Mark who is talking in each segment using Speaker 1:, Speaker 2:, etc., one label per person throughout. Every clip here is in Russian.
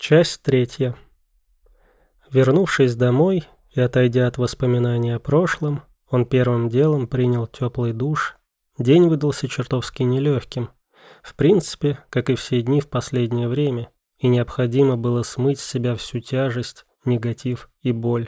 Speaker 1: Часть третья. Вернувшись домой и отойдя от воспоминаний о прошлом, он первым делом принял теплый душ. День выдался чертовски нелегким. В принципе, как и все дни в последнее время, и необходимо было смыть с себя всю тяжесть, негатив и боль.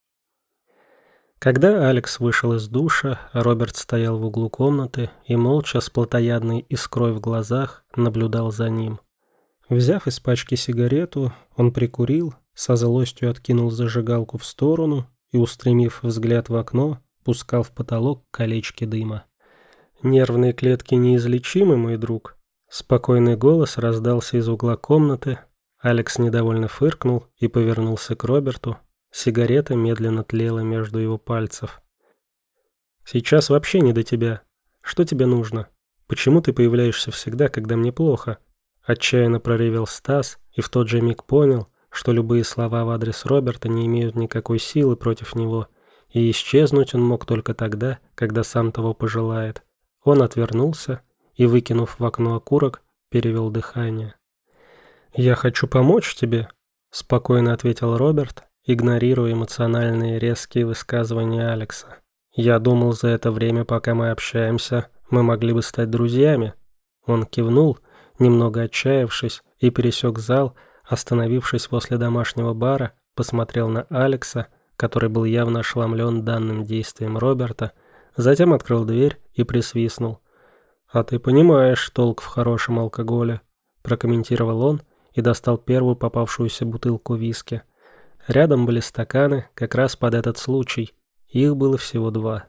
Speaker 1: Когда Алекс вышел из душа, Роберт стоял в углу комнаты и молча с плотоядной искрой в глазах наблюдал за ним. Взяв из пачки сигарету, он прикурил, со злостью откинул зажигалку в сторону и, устремив взгляд в окно, пускал в потолок колечки дыма. «Нервные клетки неизлечимы, мой друг», — спокойный голос раздался из угла комнаты. Алекс недовольно фыркнул и повернулся к Роберту. Сигарета медленно тлела между его пальцев. «Сейчас вообще не до тебя. Что тебе нужно? Почему ты появляешься всегда, когда мне плохо?» Отчаянно проревел Стас и в тот же миг понял, что любые слова в адрес Роберта не имеют никакой силы против него, и исчезнуть он мог только тогда, когда сам того пожелает. Он отвернулся и, выкинув в окно окурок, перевел дыхание. «Я хочу помочь тебе», — спокойно ответил Роберт, игнорируя эмоциональные резкие высказывания Алекса. «Я думал, за это время, пока мы общаемся, мы могли бы стать друзьями». Он кивнул, немного отчаявшись, и пересек зал, остановившись возле домашнего бара, посмотрел на Алекса, который был явно ошеломлен данным действием Роберта, затем открыл дверь и присвистнул. «А ты понимаешь толк в хорошем алкоголе», – прокомментировал он и достал первую попавшуюся бутылку виски. Рядом были стаканы как раз под этот случай, их было всего 2.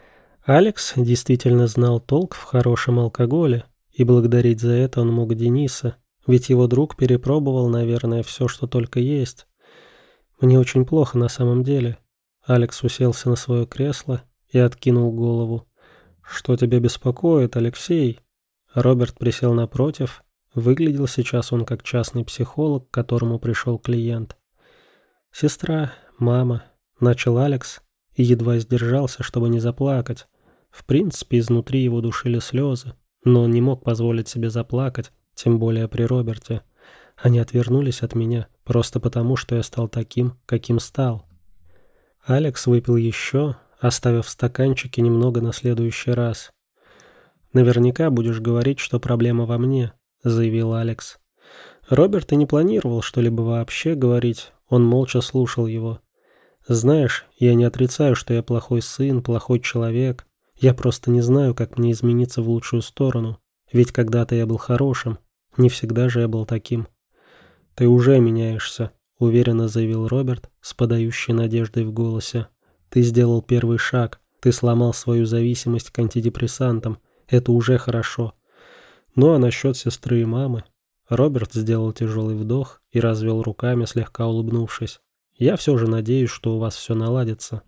Speaker 1: Алекс действительно знал толк в хорошем алкоголе, и благодарить за это он мог Дениса, ведь его друг перепробовал, наверное, все, что только есть. «Мне очень плохо на самом деле». Алекс уселся на свое кресло и откинул голову. «Что тебя беспокоит, Алексей?» Роберт присел напротив. Выглядел сейчас он как частный психолог, к которому пришел клиент. «Сестра, мама», — начал Алекс и едва сдержался, чтобы не заплакать. В принципе, изнутри его душили слезы, но он не мог позволить себе заплакать, тем более при Роберте. Они отвернулись от меня просто потому, что я стал таким, каким стал. Алекс выпил еще, оставив в стаканчике немного на следующий раз. «Наверняка будешь говорить, что проблема во мне», — заявил Алекс. Роберт и не планировал что-либо вообще говорить, он молча слушал его. «Знаешь, я не отрицаю, что я плохой сын, плохой человек. Я просто не знаю, как мне измениться в лучшую сторону. Ведь когда-то я был хорошим, не всегда же я был таким». «Ты уже меняешься», — уверенно заявил Роберт с подающей надеждой в голосе. «Ты сделал первый шаг, ты сломал свою зависимость к антидепрессантам. Это уже хорошо. Ну а насчет сестры и мамы?» Роберт сделал тяжелый вдох и развел руками, слегка улыбнувшись. «Я все же надеюсь, что у вас все наладится».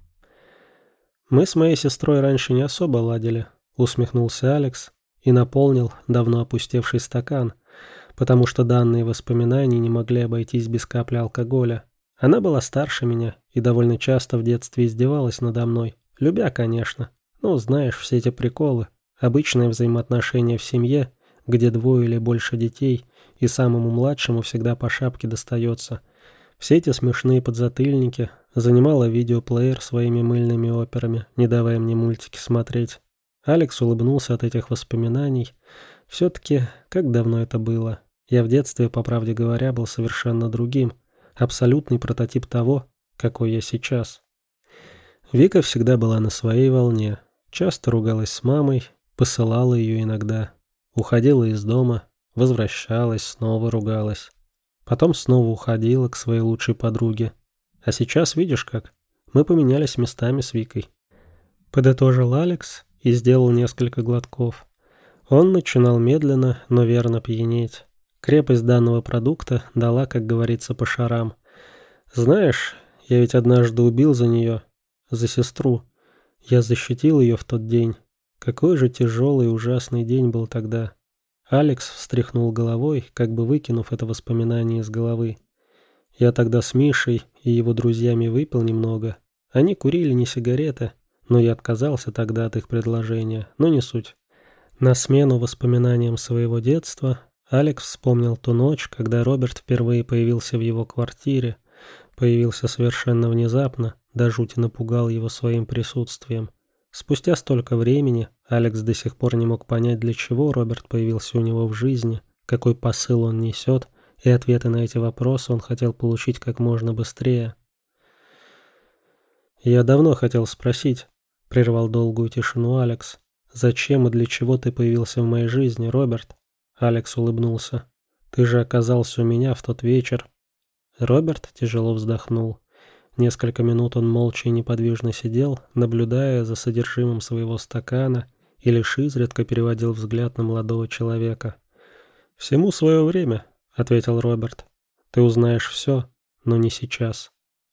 Speaker 1: «Мы с моей сестрой раньше не особо ладили», — усмехнулся Алекс и наполнил давно опустевший стакан, потому что данные воспоминания не могли обойтись без капли алкоголя. Она была старше меня и довольно часто в детстве издевалась надо мной, любя, конечно. Ну, знаешь, все эти приколы, обычные взаимоотношения в семье, где 2 или больше детей, и самому младшему всегда по шапке достается. Все эти смешные подзатыльники, занимала видеоплеер своими мыльными операми, не давая мне мультики смотреть. Алекс улыбнулся от этих воспоминаний. Все-таки, как давно это было. Я в детстве, по правде говоря, был совершенно другим. Абсолютный прототип того, какой я сейчас. Вика всегда была на своей волне. Часто ругалась с мамой, посылала ее иногда. Уходила из дома, возвращалась, снова ругалась. Потом снова уходила к своей лучшей подруге. А сейчас видишь как? Мы поменялись местами с Викой. Подытожил Алекс и сделал несколько глотков. Он начинал медленно, но верно пьянеть. Крепость данного продукта дала, как говорится, по шарам. Знаешь, я ведь однажды убил за нее, за сестру. Я защитил ее в тот день. Какой же тяжелый и ужасный день был тогда. Алекс встряхнул головой, как бы выкинув это воспоминание из головы. Я тогда с Мишей и его друзьями выпил немного. Они курили не сигареты, но я отказался тогда от их предложения, но не суть. На смену воспоминаниям своего детства Алекс вспомнил ту ночь, когда Роберт впервые появился в его квартире. Появился совершенно внезапно, до жути напугал его своим присутствием. Спустя столько времени Алекс до сих пор не мог понять, для чего Роберт появился у него в жизни, какой посыл он несет, и ответы на эти вопросы он хотел получить как можно быстрее. «Я давно хотел спросить», — прервал долгую тишину Алекс, «зачем и для чего ты появился в моей жизни, Роберт?» Алекс улыбнулся. «Ты же оказался у меня в тот вечер». Роберт тяжело вздохнул. Несколько минут он молча и неподвижно сидел, наблюдая за содержимым своего стакана, и лишь изредка переводил взгляд на молодого человека. «Всему свое время», — ответил Роберт. «Ты узнаешь все, но не сейчас».